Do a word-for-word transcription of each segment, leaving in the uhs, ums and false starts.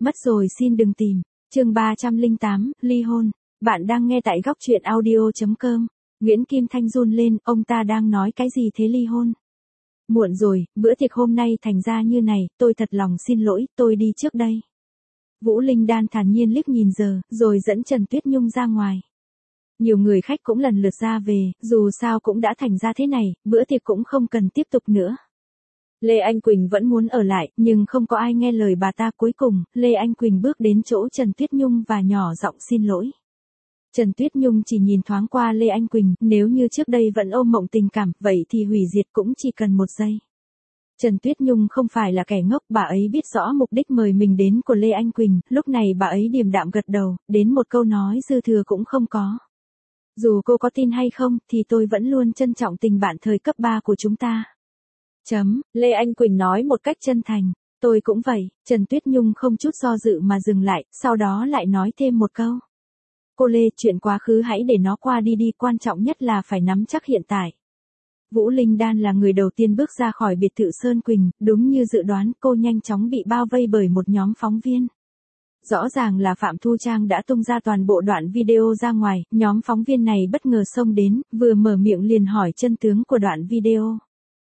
Mất rồi xin đừng tìm. Chương ba trăm lẻ tám, ly hôn. Bạn đang nghe tại góc truyện audio chấm com. Nguyễn Kim Thanh run lên, ông ta đang nói cái gì thế ly hôn? Muộn rồi, bữa tiệc hôm nay thành ra như này, tôi thật lòng xin lỗi, tôi đi trước đây. Vũ Linh Đan thản nhiên liếc nhìn giờ, rồi dẫn Trần Tuyết Nhung ra ngoài. Nhiều người khách cũng lần lượt ra về, dù sao cũng đã thành ra thế này, bữa tiệc cũng không cần tiếp tục nữa. Lê Anh Quỳnh vẫn muốn ở lại, nhưng không có ai nghe lời bà ta. Cuối cùng, Lê Anh Quỳnh bước đến chỗ Trần Tuyết Nhung và nhỏ giọng xin lỗi. Trần Tuyết Nhung chỉ nhìn thoáng qua Lê Anh Quỳnh, nếu như trước đây vẫn ôm mộng tình cảm, vậy thì hủy diệt cũng chỉ cần một giây. Trần Tuyết Nhung không phải là kẻ ngốc, bà ấy biết rõ mục đích mời mình đến của Lê Anh Quỳnh, lúc này bà ấy điềm đạm gật đầu, đến một câu nói dư thừa cũng không có. Dù cô có tin hay không, thì tôi vẫn luôn trân trọng tình bạn thời cấp ba của chúng ta. Chấm, Lê Anh Quỳnh nói một cách chân thành. Tôi cũng vậy. Trần Tuyết Nhung không chút do dự mà dừng lại, sau đó lại nói thêm một câu. Cô Lê, chuyện quá khứ hãy để nó qua đi đi, quan trọng nhất là phải nắm chắc hiện tại. Vũ Linh Đan là người đầu tiên bước ra khỏi biệt thự Sơn Quỳnh, đúng như dự đoán, cô nhanh chóng bị bao vây bởi một nhóm phóng viên. Rõ ràng là Phạm Thu Trang đã tung ra toàn bộ đoạn video ra ngoài, nhóm phóng viên này bất ngờ xông đến, vừa mở miệng liền hỏi chân tướng của đoạn video.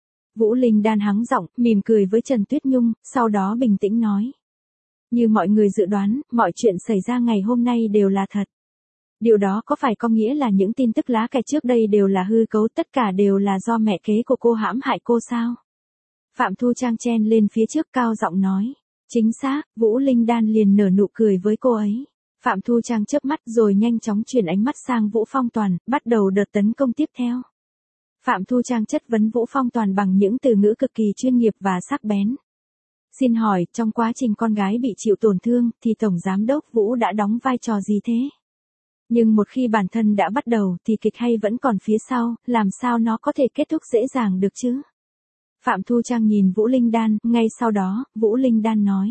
Vũ Linh Đan hắng giọng, mỉm cười với Trần Tuyết Nhung, sau đó bình tĩnh nói. Như mọi người dự đoán, mọi chuyện xảy ra ngày hôm nay đều là thật. Điều đó có phải có nghĩa là những tin tức lá cải trước đây đều là hư cấu, tất cả đều là do mẹ kế của cô hãm hại cô sao? Phạm Thu Trang chen lên phía trước cao giọng nói. Chính xác, Vũ Linh Đan liền nở nụ cười với cô ấy. Phạm Thu Trang chớp mắt rồi nhanh chóng chuyển ánh mắt sang Vũ Phong Toàn, bắt đầu đợt tấn công tiếp theo. Phạm Thu Trang chất vấn Vũ Phong Toàn bằng những từ ngữ cực kỳ chuyên nghiệp và sắc bén. Xin hỏi, trong quá trình con gái bị chịu tổn thương, thì Tổng Giám đốc Vũ đã đóng vai trò gì thế? Nhưng một khi bản thân đã bắt đầu, thì kịch hay vẫn còn phía sau, làm sao nó có thể kết thúc dễ dàng được chứ? Phạm Thu Trang nhìn Vũ Linh Đan, ngay sau đó, Vũ Linh Đan nói.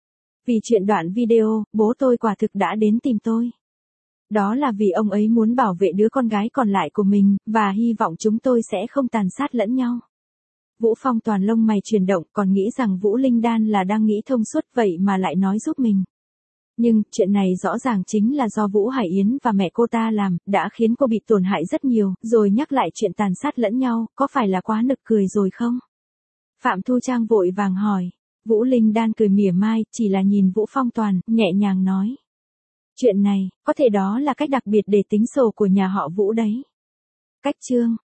Vì chuyện đoạn video, bố tôi quả thực đã đến tìm tôi. Đó là vì ông ấy muốn bảo vệ đứa con gái còn lại của mình, và hy vọng chúng tôi sẽ không tàn sát lẫn nhau. Vũ Phong Toàn lông mày chuyển động, còn nghĩ rằng Vũ Linh Đan là đang nghĩ thông suốt vậy mà lại nói giúp mình. Nhưng, chuyện này rõ ràng chính là do Vũ Hải Yến và mẹ cô ta làm, đã khiến cô bị tổn hại rất nhiều, rồi nhắc lại chuyện tàn sát lẫn nhau, có phải là quá nực cười rồi không? Phạm Thu Trang vội vàng hỏi. Vũ Linh Đan cười mỉa mai, chỉ là nhìn Vũ Phong Toàn, nhẹ nhàng nói. Chuyện này, có thể đó là cách đặc biệt để tính sổ của nhà họ Vũ đấy. Cách chương.